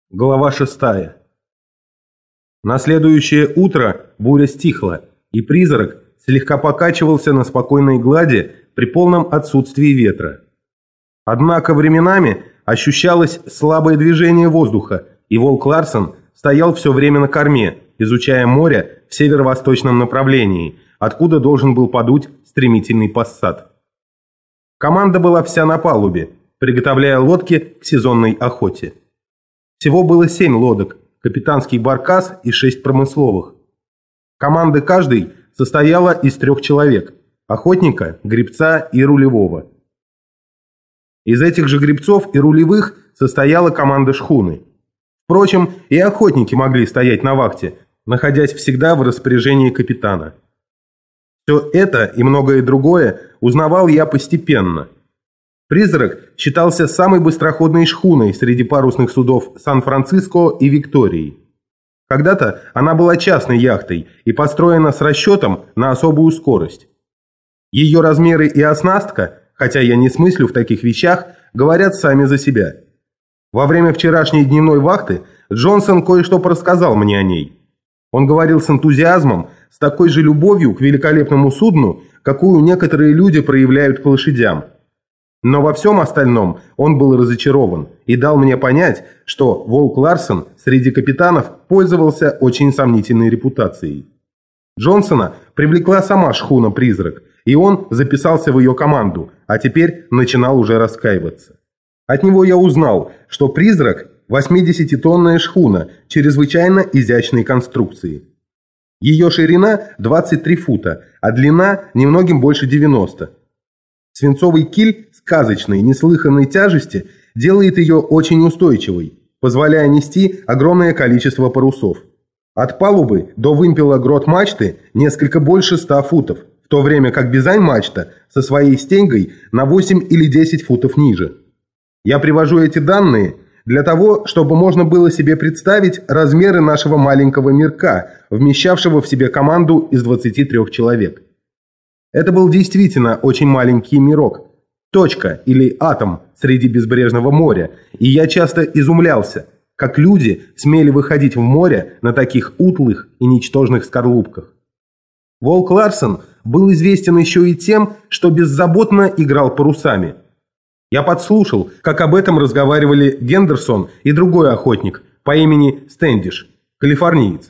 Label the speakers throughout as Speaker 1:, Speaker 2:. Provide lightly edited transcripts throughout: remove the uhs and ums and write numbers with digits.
Speaker 1: Глава 6. На следующее утро буря стихла, и призрак слегка покачивался на спокойной глади при полном отсутствии ветра. Однако временами ощущалось слабое движение воздуха, и Волк Ларсен стоял все время на корме, изучая море в северо-восточном направлении, откуда должен был подуть стремительный пассат. Команда была вся на палубе, приготовляя лодки к сезонной охоте. Всего было 7 лодок, капитанский баркас и 6 промысловых. Команда каждой состояла из 3 человек – охотника, гребца и рулевого. Из этих же гребцов и рулевых состояла команда шхуны. Впрочем, и охотники могли стоять на вахте, находясь всегда в распоряжении капитана. Все это и многое другое узнавал я постепенно. «Призрак» считался самой быстроходной шхуной среди парусных судов Сан-Франциско и Виктории. Когда-то она была частной яхтой и построена с расчетом на особую скорость. Ее размеры и оснастка, хотя я не смыслю в таких вещах, говорят сами за себя. Во время вчерашней дневной вахты Джонсон кое-что рассказал мне о ней. Он говорил с энтузиазмом, с такой же любовью к великолепному судну, какую некоторые люди проявляют к лошадям. Но во всем остальном он был разочарован и дал мне понять, что Волк Ларсен среди капитанов пользовался очень сомнительной репутацией. Джонсона привлекла сама шхуна «Призрак», и он записался в ее команду, а теперь начинал уже раскаиваться. От него я узнал, что «Призрак» – 80-тонная шхуна чрезвычайно изящной конструкции. Ее ширина 23 фута, а длина немногим больше 90. Свинцовый киль сказочной, неслыханной тяжести делает ее очень устойчивой, позволяя нести огромное количество парусов. От палубы до вымпела грот мачты несколько больше 100 футов, в то время как бизань-мачта со своей стеньгой на 8 или 10 футов ниже. Я привожу эти данные для того, чтобы можно было себе представить размеры нашего маленького мирка, вмещавшего в себе команду из 23 человек. Это был действительно очень маленький мирок, точка или атом среди безбрежного моря, и я часто изумлялся, как люди смели выходить в море на таких утлых и ничтожных скорлупках. Волк Ларсен был известен еще и тем, что беззаботно играл парусами. Я подслушал, как об этом разговаривали Гендерсон и другой охотник по имени Стэндиш, калифорниец.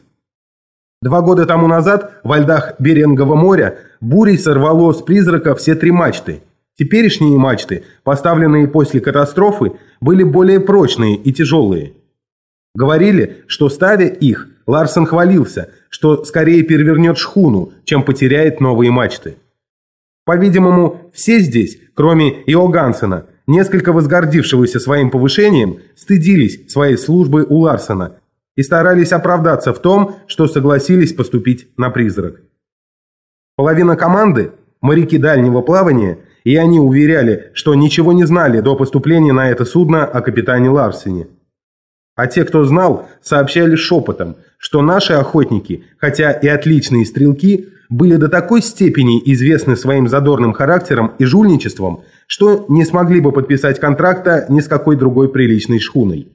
Speaker 1: 2 года тому назад во льдах Берингового моря бурей сорвало с «Призрака» все 3 мачты. Теперешние мачты, поставленные после катастрофы, были более прочные и тяжелые. Говорили, что ставя их, Ларсен хвалился, что скорее перевернет шхуну, чем потеряет новые мачты. По-видимому, все здесь, кроме Иогансена, несколько возгордившегося своим повышением, стыдились своей службы у Ларсена и старались оправдаться в том, что согласились поступить на «Призрак». Половина команды – моряки дальнего плавания, и они уверяли, что ничего не знали до поступления на это судно о капитане Ларсене. А те, кто знал, сообщали шепотом, что наши охотники, хотя и отличные стрелки, были до такой степени известны своим задорным характером и жульничеством, что не смогли бы подписать контракта ни с какой другой приличной шхуной.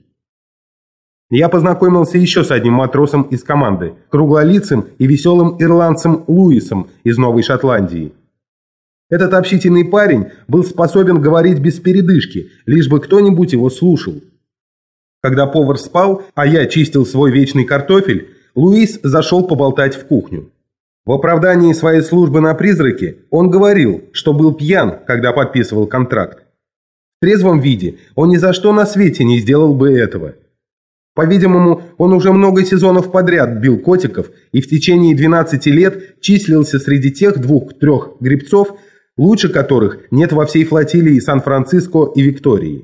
Speaker 1: Я познакомился еще с одним матросом из команды, круглолицым и веселым ирландцем Луисом из Новой Шотландии. Этот общительный парень был способен говорить без передышки, лишь бы кто-нибудь его слушал. Когда повар спал, а я чистил свой вечный картофель, Луис зашел поболтать в кухню. В оправдании своей службы на «Призраке» он говорил, что был пьян, когда подписывал контракт. В трезвом виде он ни за что на свете не сделал бы этого. По-видимому, он уже много сезонов подряд бил котиков и в течение 12 лет числился среди тех 2-3 гребцов, лучше которых нет во всей флотилии Сан-Франциско и Виктории.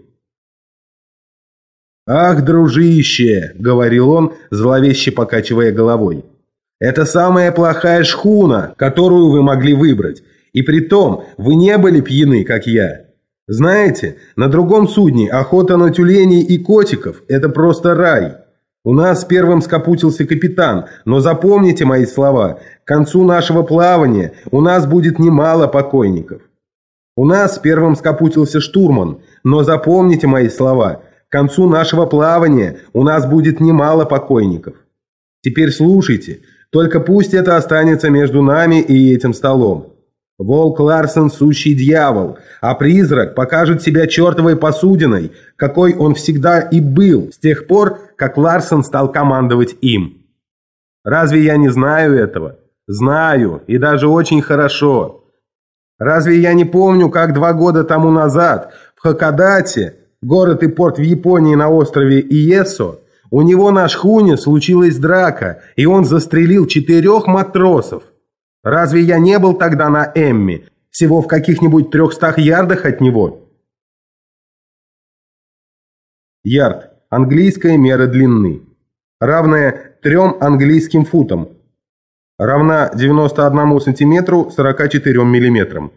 Speaker 1: «Ах, дружище!» — говорил он, зловеще покачивая головой. «Это самая плохая шхуна, которую вы могли выбрать, и притом вы не были пьяны, как я. Знаете, на другом судне охота на тюленей и котиков – это просто рай. У нас первым скопутился капитан, но запомните мои слова, к концу нашего плавания у нас будет немало покойников. У нас первым скопутился штурман, но запомните мои слова, к концу нашего плавания у нас будет немало покойников. Теперь слушайте, только пусть это останется между нами и этим столом. Волк Ларсен – сущий дьявол, а призрак покажет себя чертовой посудиной, какой он всегда и был, с тех пор, как Ларсен стал командовать им. Разве я не знаю этого? Знаю, и даже очень хорошо. Разве я не помню, как 2 года тому назад в Хакодате, город и порт в Японии на острове Иессо, у него на шхуне случилась драка, и он застрелил 4 матросов. Разве я не был тогда на Эмми, всего в каких-нибудь 300 ярдах от него? Ярд – английская мера длины, равная 3 английским футам, равна 91 сантиметру 44 миллиметрам.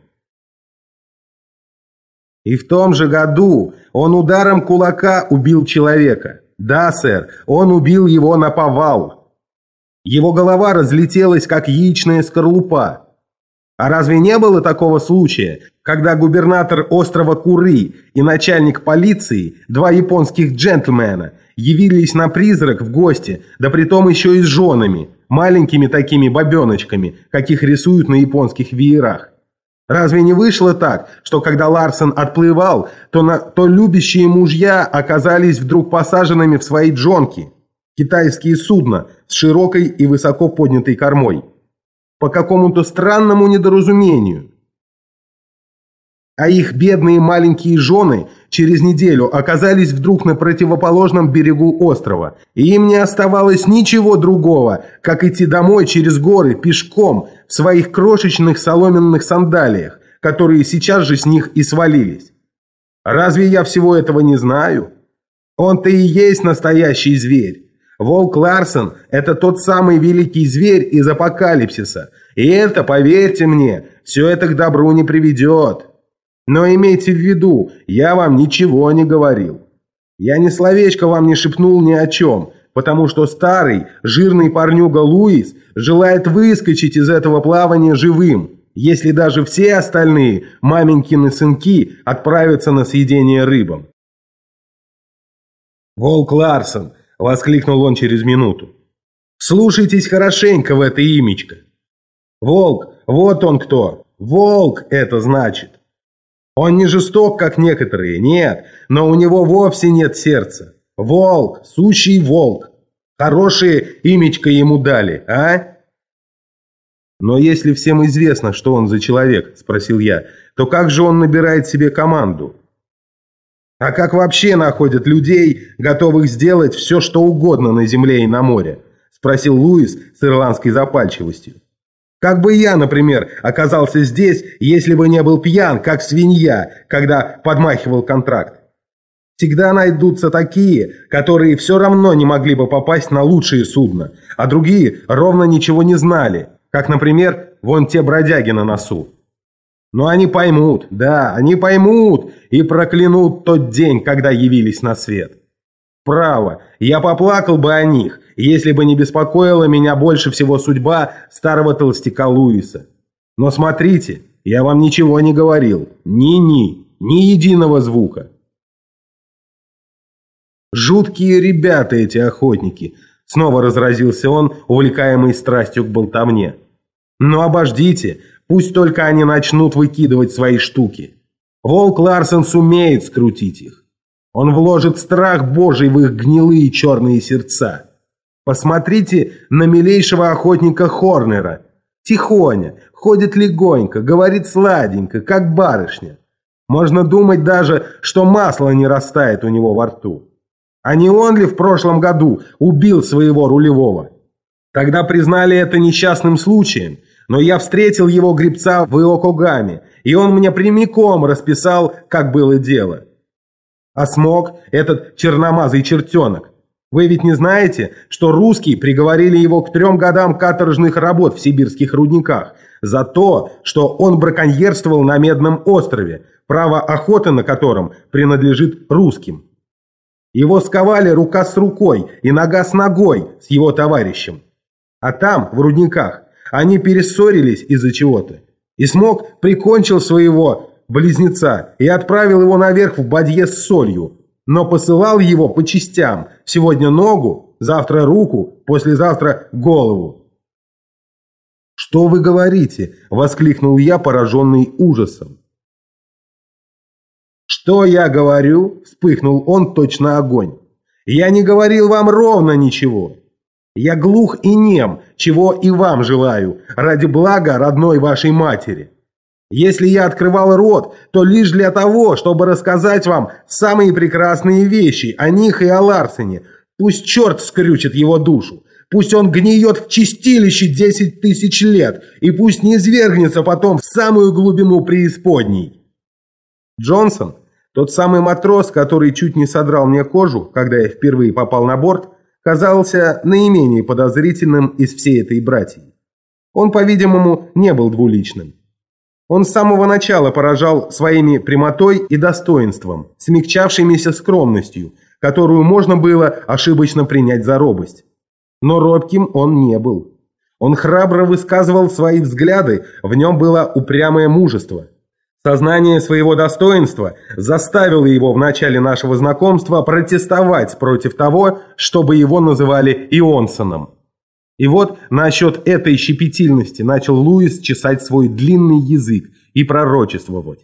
Speaker 1: И в том же году он ударом кулака убил человека. Да, сэр, он убил его наповал. Его голова разлетелась, как яичная скорлупа. А разве не было такого случая, когда губернатор острова Куры и начальник полиции, 2 японских джентльмена, явились на призрак в гости, да притом еще и с женами, маленькими такими бабеночками, каких рисуют на японских веерах? Разве не вышло так, что когда Ларсен отплывал, то любящие мужья оказались вдруг посаженными в свои джонки? Китайские судна с широкой и высоко поднятой кормой. По какому-то странному недоразумению. А их бедные маленькие жены через неделю оказались вдруг на противоположном берегу острова, и им не оставалось ничего другого, как идти домой через горы пешком в своих крошечных соломенных сандалиях, которые сейчас же с них и свалились. Разве я всего этого не знаю? Он-то и есть настоящий зверь. Волк Ларсен – это тот самый великий зверь из апокалипсиса. И это, поверьте мне, все это к добру не приведет. Но имейте в виду, я вам ничего не говорил. Я ни словечко вам не шепнул ни о чем, потому что старый, жирный парнюга Луис желает выскочить из этого плавания живым, если даже все остальные маменькины сынки отправятся на съедение рыбам. «Волк Ларсен!» – воскликнул он через минуту. «Слушайтесь хорошенько в это имечко. Волк, вот он кто. Волк это значит. Он не жесток, как некоторые, нет, но у него вовсе нет сердца. Волк, сущий волк. Хорошее имечко ему дали, а?» «Но если всем известно, что он за человек, – спросил я, – то как же он набирает себе команду? А как вообще находят людей, готовых сделать все, что угодно на земле и на море?» – спросил Луис с ирландской запальчивостью. «Как бы я, например, оказался здесь, если бы не был пьян, как свинья, когда подмахивал контракт? Всегда найдутся такие, которые все равно не могли бы попасть на лучшие судна, а другие ровно ничего не знали, как, например, вон те бродяги на носу. Но они поймут, да, они поймут и проклянут тот день, когда явились на свет. Право, я поплакал бы о них, если бы не беспокоила меня больше всего судьба старого толстяка Луиса. Но смотрите, я вам ничего не говорил, ни единого звука». «Жуткие ребята эти охотники», — снова разразился он, увлекаемый страстью к болтовне. «Но обождите, пусть только они начнут выкидывать свои штуки. Волк Ларсен сумеет скрутить их. Он вложит страх Божий в их гнилые черные сердца. Посмотрите на милейшего охотника Хорнера. Тихоня, ходит легонько, говорит сладенько, как барышня. Можно думать даже, что масло не растает у него во рту. А не он ли в прошлом году убил своего рулевого? Тогда признали это несчастным случаем, но я встретил его гребца в Иокогаме, и он мне прямиком расписал, как было дело. А Смок, этот черномазый чертенок, вы ведь не знаете, что русские приговорили его к 3 годам каторжных работ в сибирских рудниках за то, что он браконьерствовал на Медном острове, право охоты на котором принадлежит русским. Его сковали рука с рукой и нога с ногой с его товарищем. А там, в рудниках, они перессорились из-за чего-то. И Смок прикончил своего близнеца и отправил его наверх в бадье с солью. но посылал его по частям. Сегодня ногу, завтра руку, послезавтра голову. «Что вы говорите?» – воскликнул я, пораженный ужасом. «Что я говорю?» – вспыхнул он, точно огонь. «Я не говорил вам ровно ничего. Я глух и нем, чего и вам желаю, ради блага родной вашей матери. Если я открывал рот, то лишь для того, чтобы рассказать вам самые прекрасные вещи о них и о Ларсене. Пусть черт скрючит его душу, пусть он гниет в чистилище 10 000 лет, и пусть не извергнется потом в самую глубину преисподней». Джонсон, тот самый матрос, который чуть не содрал мне кожу, когда я впервые попал на борт, казался наименее подозрительным из всей этой братьи. Он, по-видимому, не был двуличным. Он с самого начала поражал своими прямотой и достоинством, смягчавшимися скромностью, которую можно было ошибочно принять за робость. Но робким он не был. Он храбро высказывал свои взгляды, в нем было упрямое мужество. Сознание своего достоинства заставило его в начале нашего знакомства протестовать против того, чтобы его называли Ионсоном. И вот насчет этой щепетильности начал Луис чесать свой длинный язык и пророчествовать.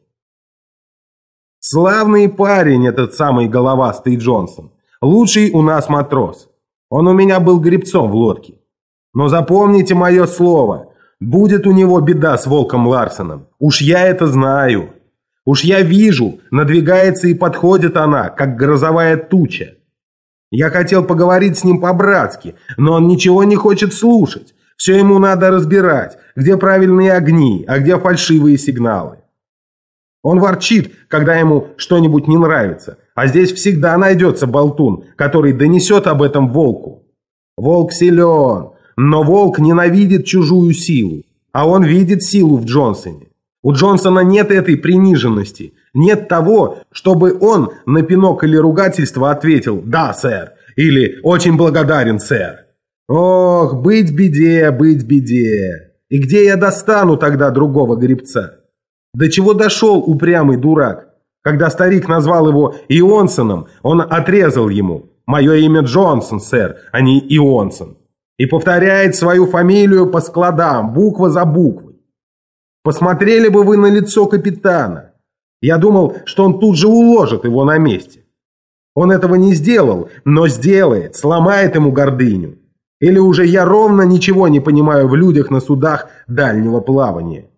Speaker 1: «Славный парень этот самый головастый Джонсон. Лучший у нас матрос. Он у меня был гребцом в лодке. Но запомните мое слово, будет у него беда с волком Ларсеном. Уж я это знаю. Уж я вижу, надвигается и подходит она, как грозовая туча. Я хотел поговорить с ним по-братски, но он ничего не хочет слушать. Все ему надо разбирать, где правильные огни, а где фальшивые сигналы. Он ворчит, когда ему что-нибудь не нравится, а здесь всегда найдется болтун, который донесет об этом волку. Волк силен, но волк ненавидит чужую силу, а он видит силу в Джонсоне. У Джонсона нет этой приниженности, нет того, чтобы он на пинок или ругательство ответил «Да, сэр» или «Очень благодарен, сэр». Ох, быть беде, быть беде. И где я достану тогда другого гребца? До чего дошел упрямый дурак? Когда старик назвал его Ионсоном, он отрезал ему: «Мое имя Джонсон, сэр, а не Ионсон». И повторяет свою фамилию по складам, буква за буквой. Посмотрели бы вы на лицо капитана. Я думал, что он тут же уложит его на месте. Он этого не сделал, но сделает, сломает ему гордыню. Или уже я ровно ничего не понимаю в людях на судах дальнего плавания.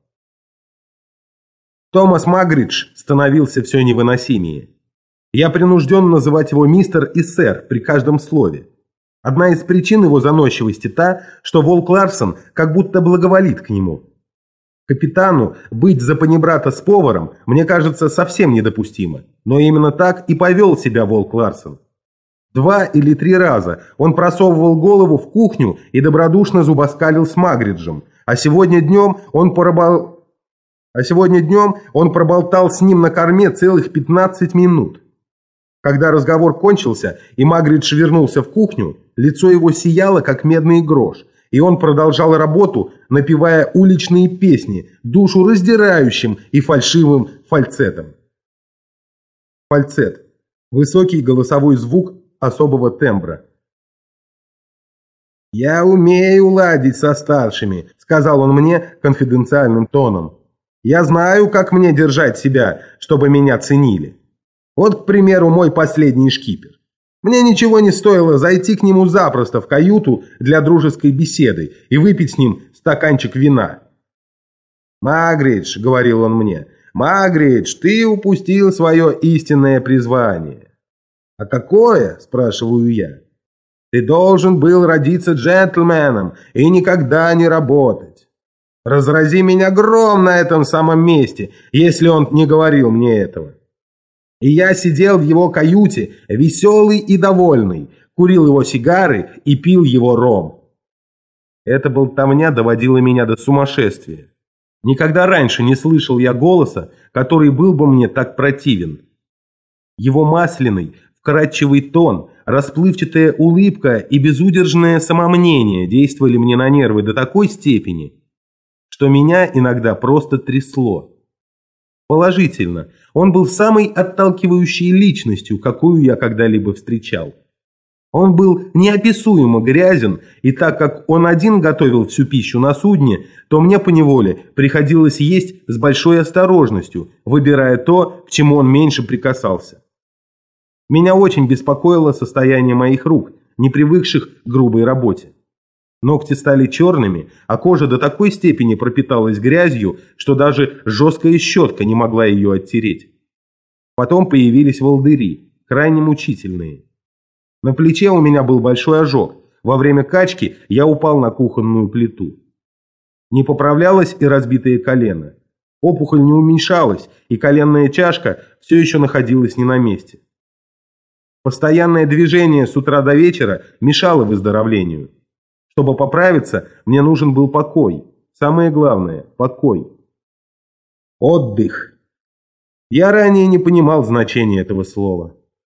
Speaker 1: Томас Магридж становился все невыносимее. Я принужден называть его мистер и сэр при каждом слове. Одна из причин его заносчивости та, что волк Ларсон как будто благоволит к нему. Капитану быть за панибрата с поваром, мне кажется, совсем недопустимо. Но именно так и повел себя волк Ларсон. 2 или 3 раза он просовывал голову в кухню и добродушно зубоскалил с Магриджем, а сегодня днем он проболтал с ним на корме целых 15 минут. Когда разговор кончился и Магридж вернулся в кухню, лицо его сияло, как медный грош, и он продолжал работу, напевая уличные песни, душу раздирающим и фальшивым фальцетом. Фальцет – высокий голосовой звук особого тембра. «Я умею ладить со старшими», – сказал он мне конфиденциальным тоном. «Я знаю, как мне держать себя, чтобы меня ценили. Вот, к примеру, мой последний шкипер. Мне ничего не стоило зайти к нему запросто в каюту для дружеской беседы и выпить с ним стаканчик вина. «Магридж», — говорил он мне, — «Магридж, ты упустил свое истинное призвание». «А какое?» — спрашиваю я. «Ты должен был родиться джентльменом и никогда не работать. Разрази меня гром на этом самом месте, если он не говорил мне этого». И я сидел в его каюте, веселый и довольный, курил его сигары и пил его ром. Эта болтовня доводила меня до сумасшествия. Никогда раньше не слышал я голоса, который был бы мне так противен. Его масляный, вкрадчивый тон, расплывчатая улыбка и безудержное самомнение действовали мне на нервы до такой степени, что меня иногда просто трясло. Положительно, Он был самой отталкивающей личностью, какую я когда-либо встречал. Он был неописуемо грязен, и так как он один готовил всю пищу на судне, то мне поневоле приходилось есть с большой осторожностью, выбирая то, к чему он меньше прикасался. Меня очень беспокоило состояние моих рук, не привыкших к грубой работе. Ногти стали черными, а кожа до такой степени пропиталась грязью, что даже жесткая щетка не могла ее оттереть. Потом появились волдыри, крайне мучительные. На плече у меня был большой ожог. Во время качки я упал на кухонную плиту. Не поправлялось и разбитое колено. Опухоль не уменьшалась, и коленная чашка все еще находилась не на месте. Постоянное движение с утра до вечера мешало выздоровлению. Чтобы поправиться, мне нужен был покой. Самое главное – покой. Отдых. Я ранее не понимал значения этого слова.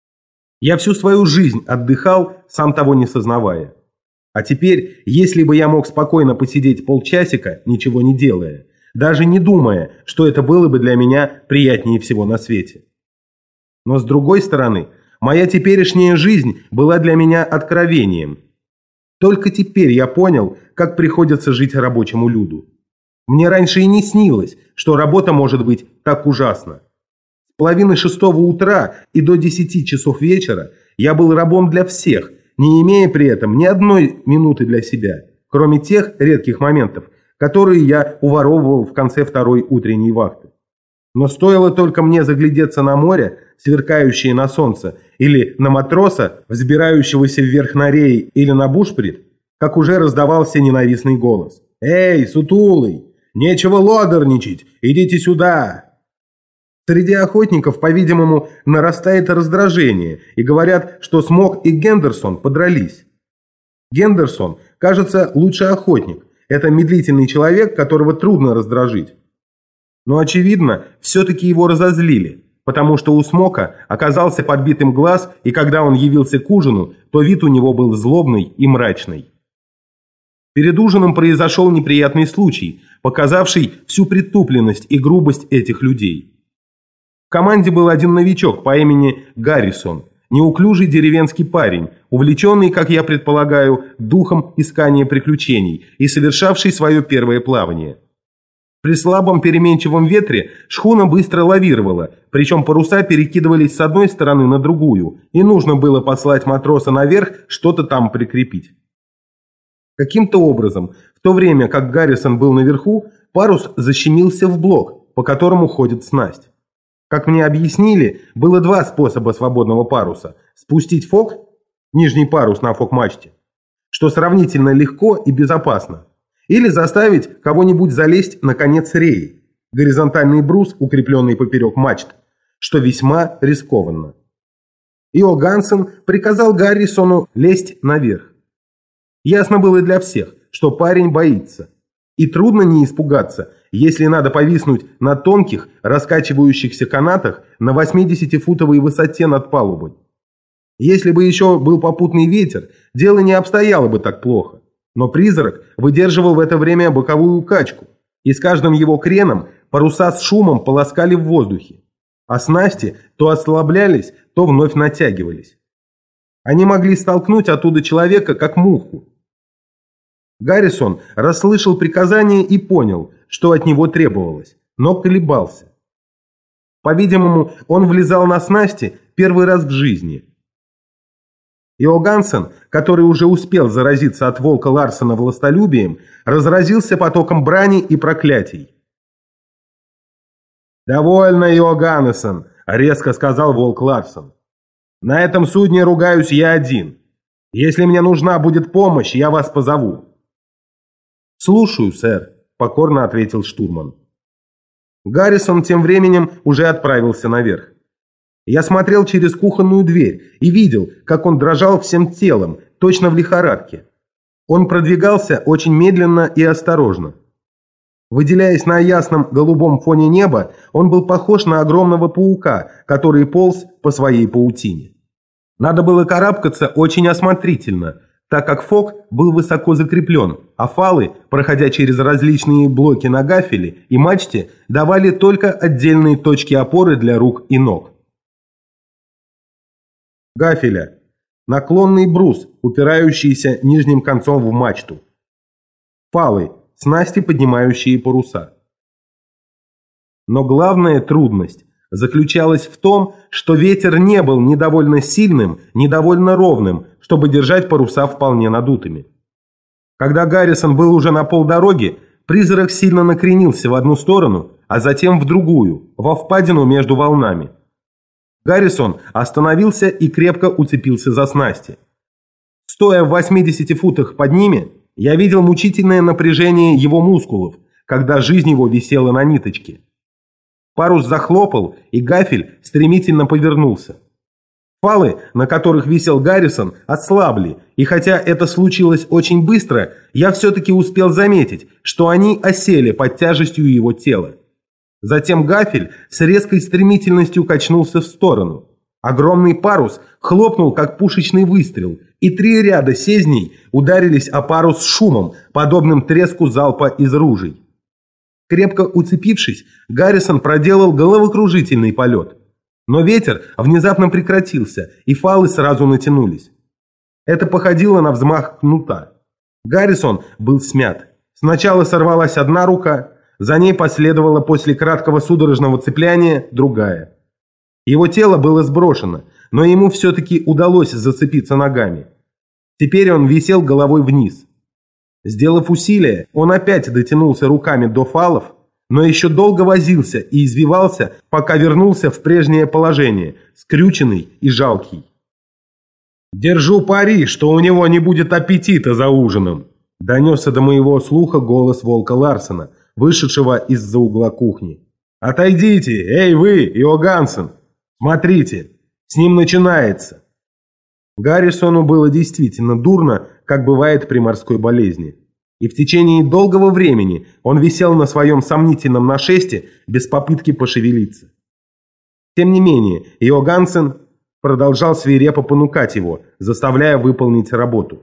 Speaker 1: Я всю свою жизнь отдыхал, сам того не сознавая. А теперь, если бы я мог спокойно посидеть полчасика, ничего не делая, даже не думая, что это было бы для меня приятнее всего на свете. Но с другой стороны, моя теперешняя жизнь была для меня откровением. Только теперь я понял, как приходится жить рабочему люду. Мне раньше и не снилось, что работа может быть так ужасна. С 5:30 утра и до 10 часов вечера я был рабом для всех, не имея при этом ни одной минуты для себя, кроме тех редких моментов, которые я уворовывал в конце второй утренней вахты. Но стоило только мне заглядеться на море, сверкающее на солнце, или на матроса, взбирающегося вверх на реи, или на бушприт, как уже раздавался ненавистный голос. «Эй, сутулый, нечего лодорничать, идите сюда!» Среди охотников, по-видимому, нарастает раздражение, и говорят, что Смок и Гендерсон подрались. Гендерсон, кажется, лучший охотник. Это медлительный человек, которого трудно раздражить. Но, очевидно, все-таки его разозлили, потому что у Смока оказался подбитым глаз, и когда он явился к ужину, то вид у него был злобный и мрачный. Перед ужином произошел неприятный случай, показавший всю притупленность и грубость этих людей. В команде был один новичок по имени Гаррисон, неуклюжий деревенский парень, увлеченный, как я предполагаю, духом искания приключений и совершавший свое первое плавание. При слабом переменчивом ветре шхуна быстро лавировала, причем паруса перекидывались с одной стороны на другую, и нужно было послать матроса наверх, что-то там прикрепить. Каким-то образом, в то время как Гаррисон был наверху, парус защемился в блок, по которому ходит снасть. Как мне объяснили, было два способа свободного паруса – спустить фок, нижний парус на фок-мачте, что сравнительно легко и безопасно, или заставить кого-нибудь залезть на конец реи, горизонтальный брус, укрепленный поперек мачт, что весьма рискованно. Иогансен приказал Гаррисону лезть наверх. Ясно было для всех, что парень боится. И трудно не испугаться, если надо повиснуть на тонких, раскачивающихся канатах на 80-футовой высоте над палубой. Если бы еще был попутный ветер, дело не обстояло бы так плохо. Но призрак выдерживал в это время боковую качку, и с каждым его креном паруса с шумом полоскали в воздухе, а снасти то ослаблялись, то вновь натягивались. Они могли столкнуть оттуда человека, как муху. Гаррисон расслышал приказание и понял, что от него требовалось, но колебался. По-видимому, он влезал на снасти первый раз в жизни. Иогансен, который уже успел заразиться от волка Ларсена властолюбием, разразился потоком брани и проклятий. «Довольно, Иоганнесен», — резко сказал волк Ларсен. «На этом судне ругаюсь я один. Если мне нужна будет помощь, я вас позову». «Слушаю, сэр», — покорно ответил штурман. Гаррисон тем временем уже отправился наверх. Я смотрел через кухонную дверь и видел, как он дрожал всем телом, точно в лихорадке. Он продвигался очень медленно и осторожно. Выделяясь на ясном голубом фоне неба, он был похож на огромного паука, который полз по своей паутине. Надо было карабкаться очень осмотрительно, так как фок был высоко закреплен, а фалы, проходя через различные блоки на гафеле и мачте, давали только отдельные точки опоры для рук и ног. Гафеля – наклонный брус, упирающийся нижним концом в мачту. Фалы – снасти, поднимающие паруса. Но главная трудность заключалась в том, что ветер не был ни довольно сильным, ни довольно ровным, чтобы держать паруса вполне надутыми. Когда Гаррисон был уже на полдороги, призрак сильно накренился в одну сторону, а затем в другую, во впадину между волнами. Гаррисон остановился и крепко уцепился за снасти. Стоя в 80 футах под ними, я видел мучительное напряжение его мускулов, когда жизнь его висела на ниточке. Парус захлопал, и гафель стремительно повернулся. Фалы, на которых висел Гаррисон, ослабли, и хотя это случилось очень быстро, я все-таки успел заметить, что они осели под тяжестью его тела. Затем гафель с резкой стремительностью качнулся в сторону. Огромный парус хлопнул, как пушечный выстрел, и 3 ряда сезней ударились о парус с шумом, подобным треску залпа из ружей. Крепко уцепившись, Гаррисон проделал головокружительный полет. Но ветер внезапно прекратился, и фалы сразу натянулись. Это походило на взмах кнута. Гаррисон был смят. Сначала сорвалась одна рука, за ней последовала после краткого судорожного цепляния другая. Его тело было сброшено, но ему все-таки удалось зацепиться ногами. Теперь он висел головой вниз. Сделав усилие, он опять дотянулся руками до фалов, но еще долго возился и извивался, пока вернулся в прежнее положение, скрюченный и жалкий. «Держу пари, что у него не будет аппетита за ужином», — донесся до моего слуха голос волка Ларсена, вышедшего из-за угла кухни. «Отойдите, эй вы, Иогансен! Смотрите, с ним начинается!» Гаррисону было действительно дурно, как бывает при морской болезни. И в течение долгого времени он висел на своем сомнительном нашесте без попытки пошевелиться. Тем не менее, Иогансен продолжал свирепо понукать его, заставляя выполнить работу.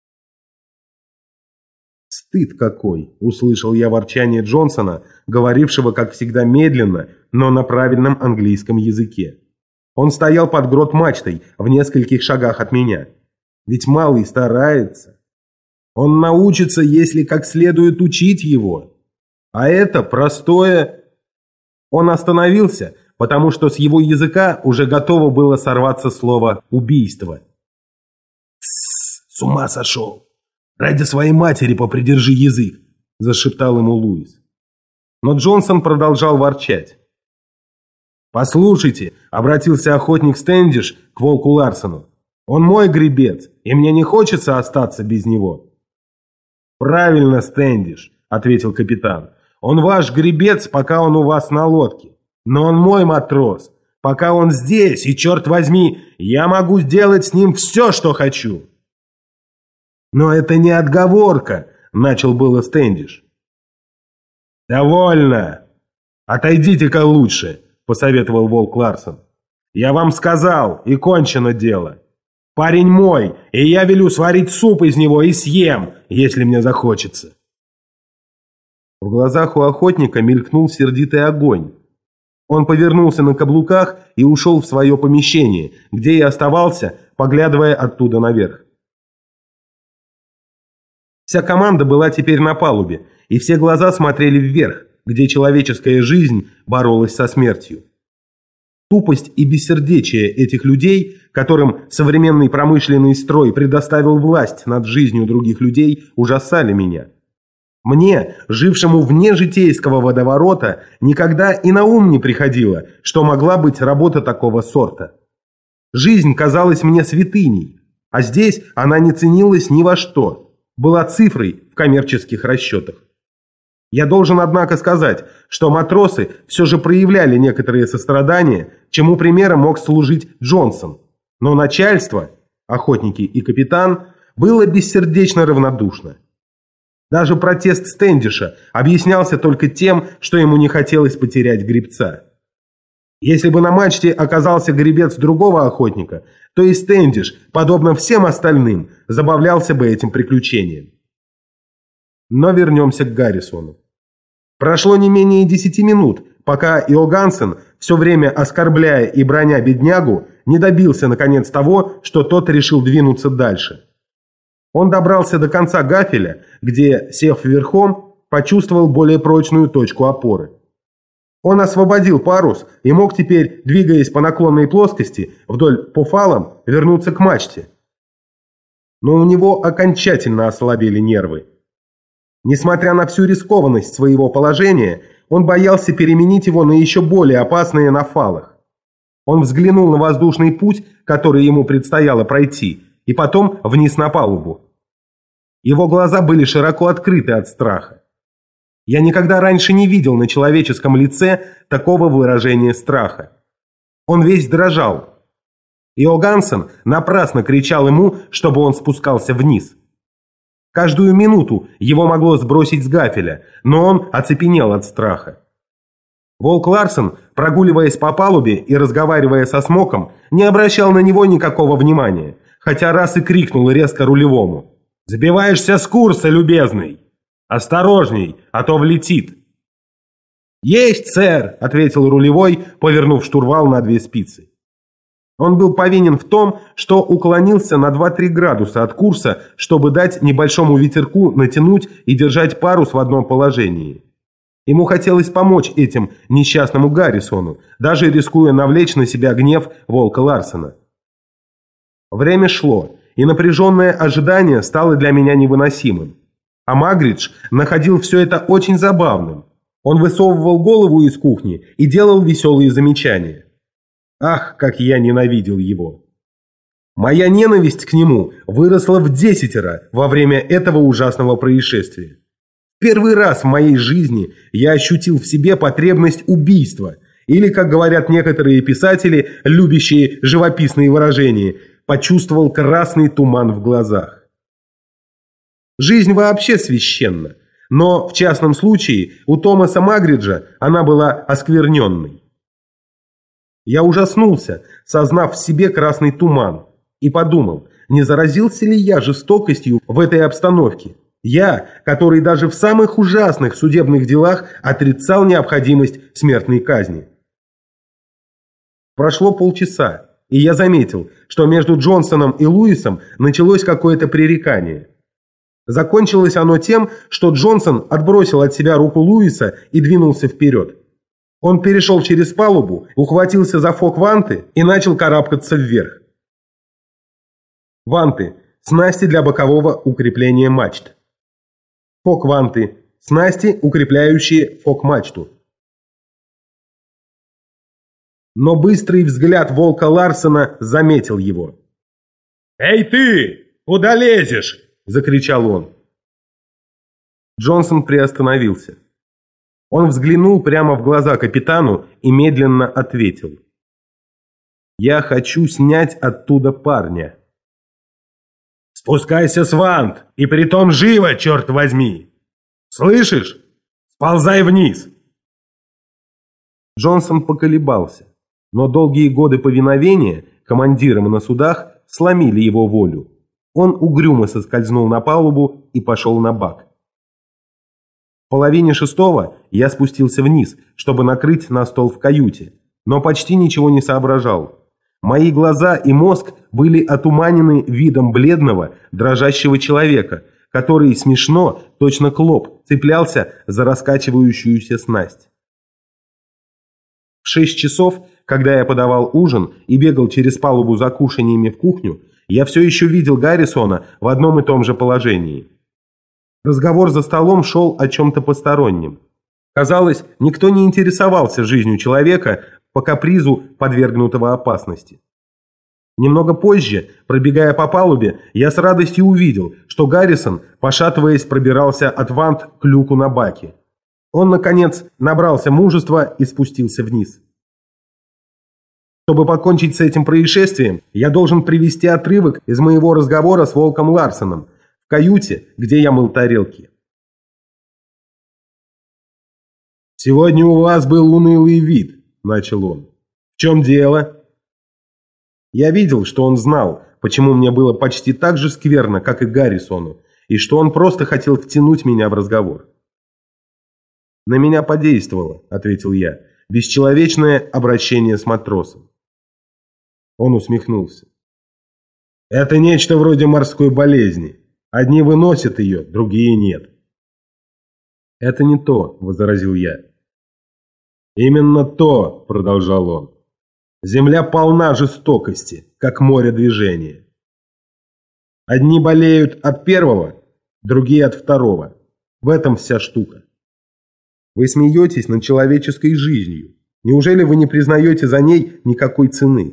Speaker 1: «Стыд какой!» – услышал я ворчание Джонсона, говорившего, как всегда, медленно, но на правильном английском языке. Он стоял под грот-мачтой в нескольких шагах от меня. Ведь малый старается. Он научится, если как следует учить его. А это простое... Он остановился, потому что с его языка уже готово было сорваться слово «убийство». «Тссс, с ума сошел! Ради своей матери попридержи язык!» – зашептал ему Луис. Но Джонсон продолжал ворчать. «Послушайте», — обратился охотник Стэндиш к волку Ларсену, — «он мой гребец, и мне не хочется остаться без него». «Правильно, Стэндиш», — ответил капитан, — «он ваш гребец, пока он у вас на лодке, но он мой матрос, пока он здесь, и, черт возьми, я могу сделать с ним все, что хочу». «Но это не отговорка», — начал было Стэндиш. «Довольно. Отойдите-ка лучше», — посоветовал волк Ларсен. «Я вам сказал, и кончено дело. Парень мой, и я велю сварить суп из него и съем, если мне захочется». В глазах у охотника мелькнул сердитый огонь. Он повернулся на каблуках и ушел в свое помещение, где и оставался, поглядывая оттуда наверх. Вся команда была теперь на палубе, и все глаза смотрели вверх, где человеческая жизнь боролась со смертью. Тупость и бессердечие этих людей, которым современный промышленный строй предоставил власть над жизнью других людей, ужасали меня. Мне, жившему вне житейского водоворота, никогда и на ум не приходило, что могла быть работа такого сорта. Жизнь казалась мне святыней, а здесь она не ценилась ни во что, была цифрой в коммерческих расчетах. Я должен, однако, сказать, что матросы все же проявляли некоторые сострадания, чему примером мог служить Джонсон. Но начальство, охотники и капитан, было бессердечно равнодушно. Даже протест Стэндиша объяснялся только тем, что ему не хотелось потерять гребца. Если бы на мачте оказался гребец другого охотника, то и Стэндиш, подобно всем остальным, забавлялся бы этим приключением. Но вернемся к Гаррисону. Прошло не менее 10 минут, пока Иогансен, все время оскорбляя и браня беднягу, не добился наконец того, что тот решил двинуться дальше. Он добрался до конца гафеля, где, сев верхом, почувствовал более прочную точку опоры. Он освободил парус и мог теперь, двигаясь по наклонной плоскости, вдоль по фалам, вернуться к мачте. Но у него окончательно ослабели нервы. Несмотря на всю рискованность своего положения, он боялся переменить его на еще более опасные на фалах. Он взглянул на воздушный путь, который ему предстояло пройти, и потом вниз на палубу. Его глаза были широко открыты от страха. Я никогда раньше не видел на человеческом лице такого выражения страха. Он весь дрожал. Иогансен напрасно кричал ему, чтобы он спускался вниз. Каждую минуту его могло сбросить с гафеля, но он оцепенел от страха. Волк Ларсен, прогуливаясь по палубе и разговаривая со Смоком, не обращал на него никакого внимания, хотя раз и крикнул резко рулевому: «Сбиваешься с курса, любезный! Осторожней, а то влетит!» «Есть, сэр!» — ответил рулевой, повернув штурвал на 2 спицы. Он был повинен в том, что уклонился на 2-3 градуса от курса, чтобы дать небольшому ветерку натянуть и держать парус в одном положении. Ему хотелось помочь этим несчастному Гаррисону, даже рискуя навлечь на себя гнев волка Ларсена. Время шло, и напряженное ожидание стало для меня невыносимым. А Магридж находил все это очень забавным. Он высовывал голову из кухни и делал веселые замечания. Ах, как я ненавидел его! Моя ненависть к нему выросла в 10-ро во время этого ужасного происшествия. Первый раз в моей жизни я ощутил в себе потребность убийства, или, как говорят некоторые писатели, любящие живописные выражения, почувствовал красный туман в глазах. Жизнь вообще священна, но в частном случае у Томаса Магриджа она была оскверненной. Я ужаснулся, сознав в себе красный туман, и подумал, не заразился ли я жестокостью в этой обстановке. Я, который даже в самых ужасных судебных делах отрицал необходимость смертной казни. Прошло полчаса, и я заметил, что между Джонсоном и Луисом началось какое-то пререкание. Закончилось оно тем, что Джонсон отбросил от себя руку Луиса и двинулся вперед. Он перешел через палубу, ухватился за фок-ванты и начал карабкаться вверх. Ванты – снасти для бокового укрепления мачт. Фок-ванты – снасти, укрепляющие фок-мачту. Но быстрый взгляд волка Ларсена заметил его. «Эй ты! Куда лезешь?» – закричал он. Джонсон приостановился. Он взглянул прямо в глаза капитану и медленно ответил: «Я хочу снять оттуда парня». «Спускайся с вант, и притом живо, черт возьми! Слышишь? Сползай вниз!» Джонсон поколебался, но долгие годы повиновения командирам на судах сломили его волю. Он угрюмо соскользнул на палубу и пошел на бак. В половине 6-го я спустился вниз, чтобы накрыть на стол в каюте, но почти ничего не соображал. Мои глаза и мозг были отуманены видом бледного, дрожащего человека, который смешно, точно клоп, цеплялся за раскачивающуюся снасть. В 6 часов, когда я подавал ужин и бегал через палубу за кушаньями в кухню, я все еще видел Гаррисона в одном и том же положении. Разговор за столом шел о чем-то постороннем. Казалось, никто не интересовался жизнью человека по капризу, подвергнутого опасности. Немного позже, пробегая по палубе, я с радостью увидел, что Гаррисон, пошатываясь, пробирался от вант к люку на баке. Он, наконец, набрался мужества и спустился вниз. Чтобы покончить с этим происшествием, я должен привести отрывок из моего разговора с волком Ларсеном в каюте, где я мыл тарелки. «Сегодня у вас был унылый вид», — начал он. В чем дело? Я видел, что он знал, почему мне было почти так же скверно, как и Гаррисону, и что он просто хотел втянуть меня в разговор. «На меня подействовало», — ответил я, — «бесчеловечное обращение с матросом». Он усмехнулся. «Это нечто вроде морской болезни. Одни выносят ее, другие нет». «Это не то», — возразил я. «Именно то», — продолжал он. «Земля полна жестокости, как море движения. Одни болеют от первого, другие от второго. В этом вся штука». «Вы смеетесь над человеческой жизнью. Неужели вы не признаете за ней никакой цены?»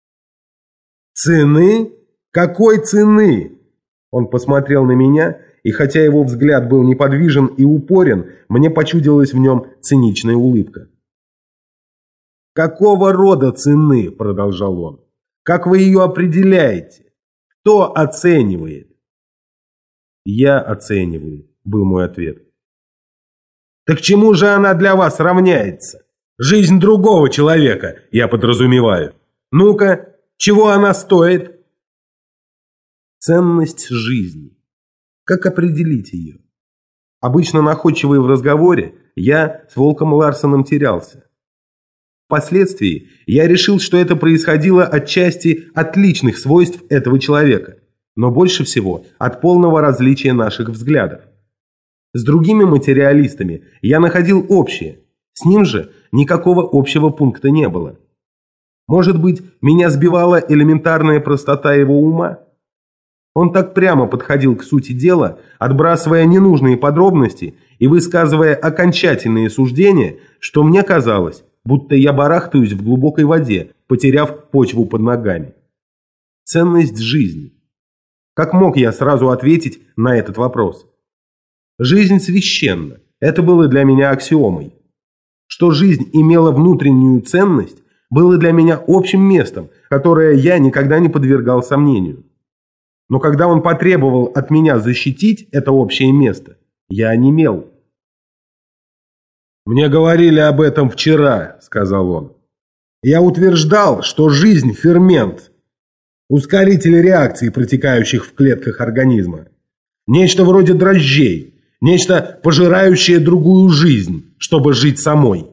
Speaker 1: «Цены? Какой цены?» Он посмотрел на меня, и хотя его взгляд был неподвижен и упорен, мне почудилась в нем циничная улыбка. «Какого рода цены?» – продолжал он. «Как вы ее определяете? Кто оценивает?» «Я оцениваю», – был мой ответ. «Так чему же она для вас равняется? Жизнь другого человека, я подразумеваю. Ну-ка, чего она стоит?» Ценность жизни. Как определить ее? Обычно находчивый в разговоре, я с Волком Ларсеном терялся. Впоследствии я решил, что это происходило отчасти от личных свойств этого человека, но больше всего от полного различия наших взглядов. С другими материалистами я находил общее, с ним же никакого общего пункта не было. Может быть, меня сбивала элементарная простота его ума? Он так прямо подходил к сути дела, отбрасывая ненужные подробности и высказывая окончательные суждения, что мне казалось, будто я барахтаюсь в глубокой воде, потеряв почву под ногами. Ценность жизни. Как мог я сразу ответить на этот вопрос? Жизнь священна. Это было для меня аксиомой. Что жизнь имела внутреннюю ценность, было для меня общим местом, которое я никогда не подвергал сомнению. Но когда он потребовал от меня защитить это общее место, я онемел. «Мне говорили об этом вчера», — сказал он. «Я утверждал, что жизнь – фермент, ускоритель реакций, протекающих в клетках организма. Нечто вроде дрожжей, нечто, пожирающее другую жизнь, чтобы жить самой.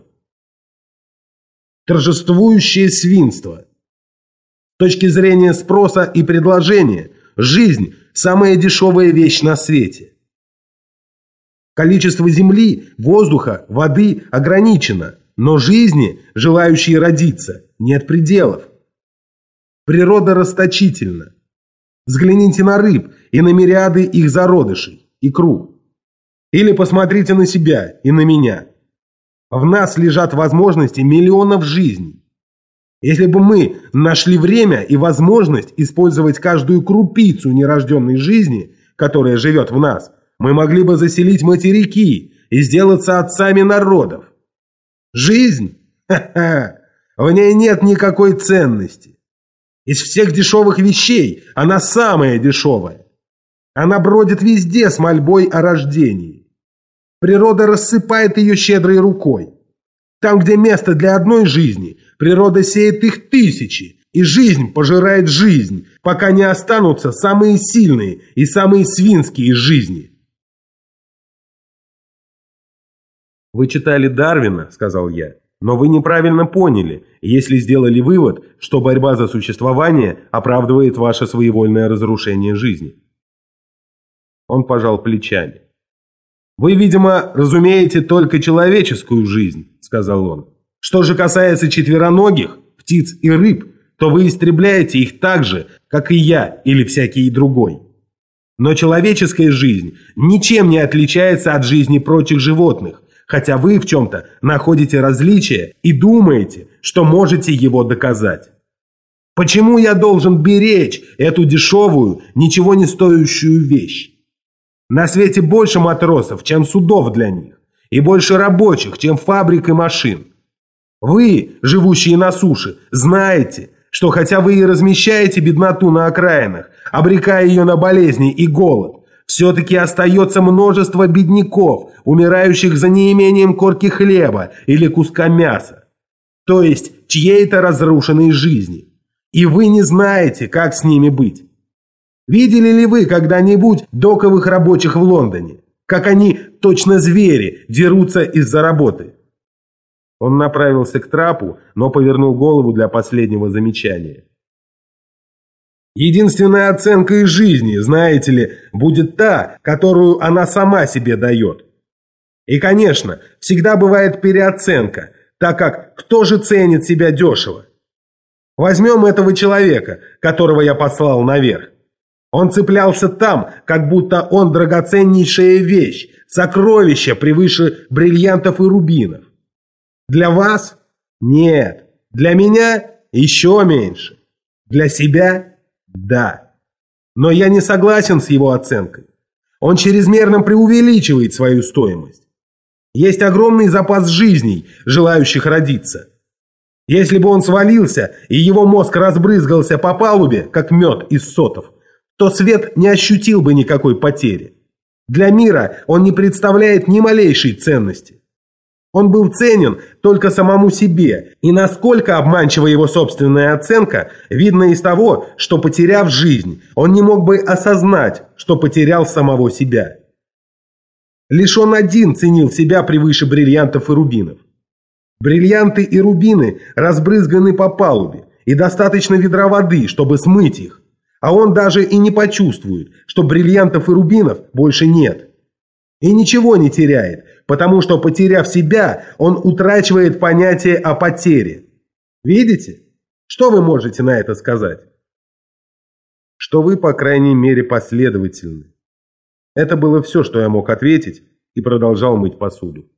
Speaker 1: Торжествующее свинство. С точки зрения спроса и предложения, жизнь – самая дешевая вещь на свете. Количество земли, воздуха, воды ограничено, но жизни, желающей родиться, нет пределов. Природа расточительна. Взгляните на рыб и на мириады их зародышей, икру. Или посмотрите на себя и на меня. В нас лежат возможности миллионов жизней. Если бы мы нашли время и возможность использовать каждую крупицу нерожденной жизни, которая живет в нас, мы могли бы заселить материки и сделаться отцами народов. Жизнь? Ха-ха! В ней нет никакой ценности. Из всех дешевых вещей она самая дешевая. Она бродит везде с мольбой о рождении. Природа рассыпает ее щедрой рукой. Там, где место для одной жизни, природа сеет их тысячи, и жизнь пожирает жизнь, пока не останутся самые сильные и самые свинские из жизни. «Вы читали Дарвина, — сказал я, — но вы неправильно поняли, если сделали вывод, что борьба за существование оправдывает ваше своевольное разрушение жизни». Он пожал плечами. «Вы, видимо, разумеете только человеческую жизнь, — сказал он. Что же касается четвероногих, птиц и рыб, то вы истребляете их так же, как и я или всякий другой. Но человеческая жизнь ничем не отличается от жизни прочих животных, хотя вы в чем-то находите различие и думаете, что можете его доказать. Почему я должен беречь эту дешевую, ничего не стоящую вещь? На свете больше матросов, чем судов для них, и больше рабочих, чем фабрик и машин. Вы, живущие на суше, знаете, что хотя вы и размещаете бедноту на окраинах, обрекая ее на болезни и голод, все-таки остается множество бедняков, умирающих за неимением корки хлеба или куска мяса. то есть чьей-то разрушенной жизни. И вы не знаете, как с ними быть. Видели ли вы когда-нибудь доковых рабочих в Лондоне? Как они, точно звери, дерутся из-за работы? Он направился к трапу, но повернул голову для последнего замечания. Единственная оценка из жизни, знаете ли, будет та, которую она сама себе дает. И, конечно, всегда бывает переоценка, так как кто же ценит себя дешево? Возьмем этого человека, которого я послал наверх. Он цеплялся там, как будто он драгоценнейшая вещь, сокровище превыше бриллиантов и рубинов. Для вас? Нет. Для меня? Еще меньше. Для себя? Да. Но я не согласен с его оценкой. Он чрезмерно преувеличивает свою стоимость. Есть огромный запас жизней, желающих родиться. Если бы он свалился, и его мозг разбрызгался по палубе, как мед из сотов, то свет не ощутил бы никакой потери. Для мира он не представляет ни малейшей ценности. Он был ценен только самому себе, и насколько обманчива его собственная оценка, видно из того, что, потеряв жизнь, он не мог бы осознать, что потерял самого себя. Лишь он один ценил себя превыше бриллиантов и рубинов. Бриллианты и рубины разбрызганы по палубе, и достаточно ведра воды, чтобы смыть их, а он даже и не почувствует, что бриллиантов и рубинов больше нет. И ничего не теряет, потому что, потеряв себя, он утрачивает понятие о потере. Видите? Что вы можете на это сказать? Что вы, по крайней мере, последовательны. Это было все, что я мог ответить, и продолжал мыть посуду.